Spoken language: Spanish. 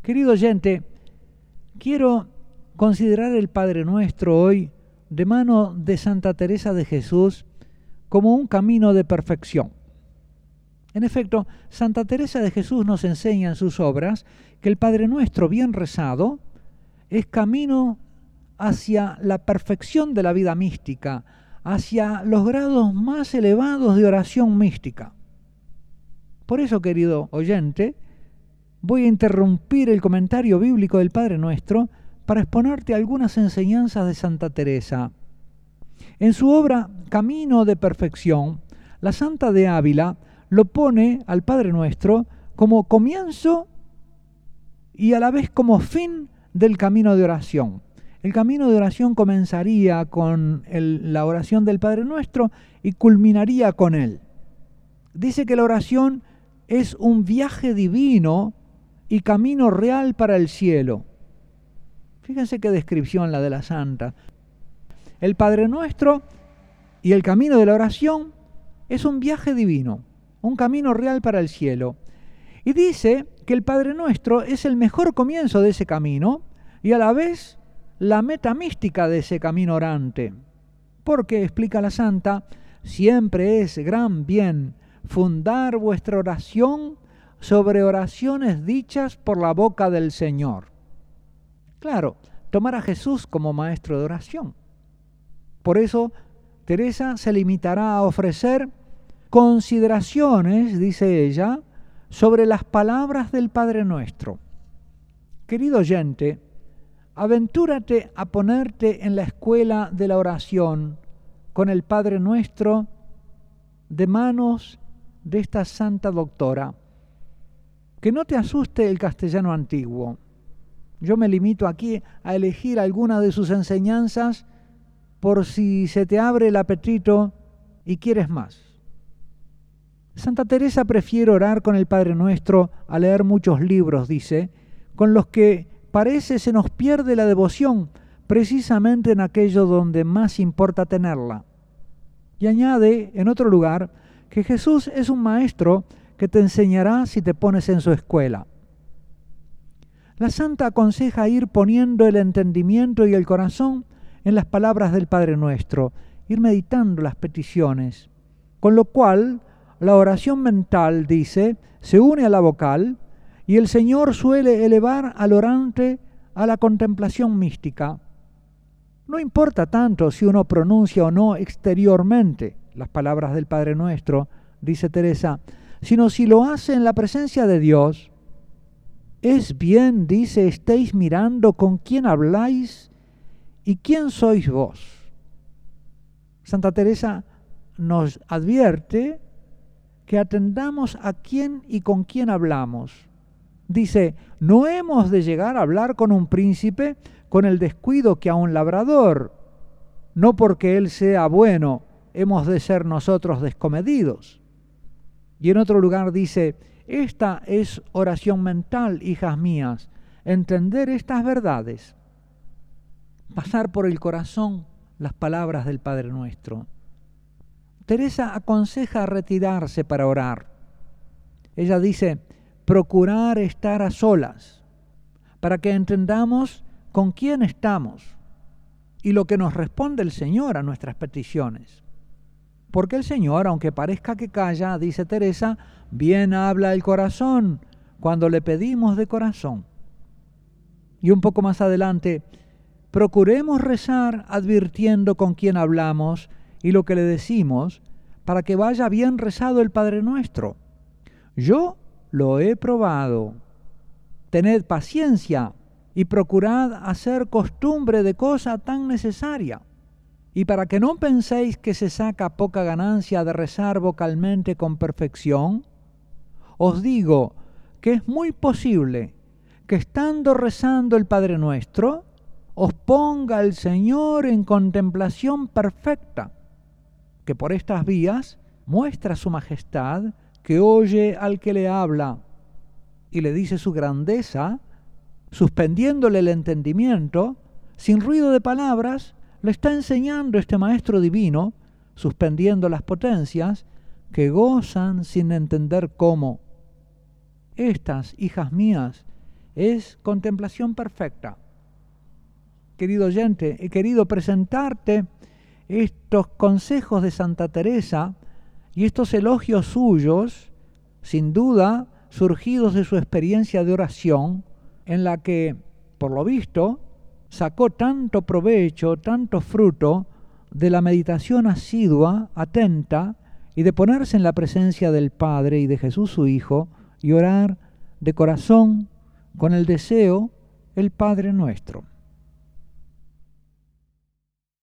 Querido oyente, quiero considerar el Padre Nuestro hoy de mano de Santa Teresa de Jesús como un camino de perfección. En efecto, Santa Teresa de Jesús nos enseña en sus obras que el Padre Nuestro bien rezado es camino hacia la perfección de la vida mística, hacia los grados más elevados de oración mística. Por eso, querido oyente, voy a interrumpir el comentario bíblico del Padre Nuestro para exponerte algunas enseñanzas de Santa Teresa. En su obra Camino de Perfección, la Santa de Ávila lo pone al Padre Nuestro como comienzo y a la vez como fin del camino de oración. El camino de oración comenzaría con la oración del Padre Nuestro y culminaría con él. Dice que la oración es un viaje divino y camino real para el cielo. Fíjense qué descripción la de la Santa. El Padre Nuestro y el camino de la oración es un viaje divino, un camino real para el cielo. Y dice que el Padre Nuestro es el mejor comienzo de ese camino y a la vez la meta mística de ese camino orante. Porque, explica la Santa, siempre es gran bien fundar vuestra oración sobre oraciones dichas por la boca del Señor. Claro, tomar a Jesús como maestro de oración. Por eso, Teresa se limitará a ofrecer consideraciones, dice ella, sobre las palabras del Padre Nuestro. Querido oyente, aventúrate a ponerte en la escuela de la oración con el Padre Nuestro de manos de esta santa doctora. Que no te asuste el castellano antiguo. Yo me limito aquí a elegir algunas de sus enseñanzas por si se te abre el apetito y quieres más. Santa Teresa prefiere orar con el Padre Nuestro a leer muchos libros, dice, con los que parece se nos pierde la devoción precisamente en aquello donde más importa tenerla. Y añade en otro lugar que Jesús es un maestro que te enseñará si te pones en su escuela. La Santa aconseja ir poniendo el entendimiento y el corazón en las palabras del Padre Nuestro, ir meditando las peticiones, con lo cual la oración mental, dice, se une a la vocal y el Señor suele elevar al orante a la contemplación mística. No importa tanto si uno pronuncia o no exteriormente las palabras del Padre Nuestro, dice Teresa, sino si lo hace en la presencia de Dios. Es bien, dice, estéis mirando con quién habláis y quién sois vos. Santa Teresa nos advierte que atendamos a quién y con quién hablamos. Dice, no hemos de llegar a hablar con un príncipe con el descuido que a un labrador. No porque él sea bueno, hemos de ser nosotros descomedidos. Y en otro lugar dice, esta es oración mental, hijas mías, entender estas verdades, pasar por el corazón las palabras del Padre Nuestro. Teresa aconseja retirarse para orar. Ella dice, procurar estar a solas, para que entendamos con quién estamos y lo que nos responde el Señor a nuestras peticiones. Porque el Señor, aunque parezca que calla, dice Teresa, bien habla el corazón cuando le pedimos de corazón. Y un poco más adelante, procuremos rezar advirtiendo con quién hablamos y lo que le decimos, para que vaya bien rezado el Padre Nuestro. Yo lo he probado. Tened paciencia y procurad hacer costumbre de cosa tan necesaria. Y para que no penséis que se saca poca ganancia de rezar vocalmente con perfección, os digo que es muy posible que estando rezando el Padre Nuestro, os ponga el Señor en contemplación perfecta, que por estas vías muestra su majestad, que oye al que le habla y le dice su grandeza, suspendiéndole el entendimiento, sin ruido de palabras, le está enseñando este Maestro Divino, suspendiendo las potencias, que gozan sin entender cómo. Estas, hijas mías, es contemplación perfecta. Querido oyente, he querido presentarte estos consejos de Santa Teresa y estos elogios suyos, sin duda surgidos de su experiencia de oración, en la que, por lo visto, sacó tanto provecho, tanto fruto de la meditación asidua, atenta, y de ponerse en la presencia del Padre y de Jesús su Hijo, y orar de corazón con el deseo, el Padre nuestro.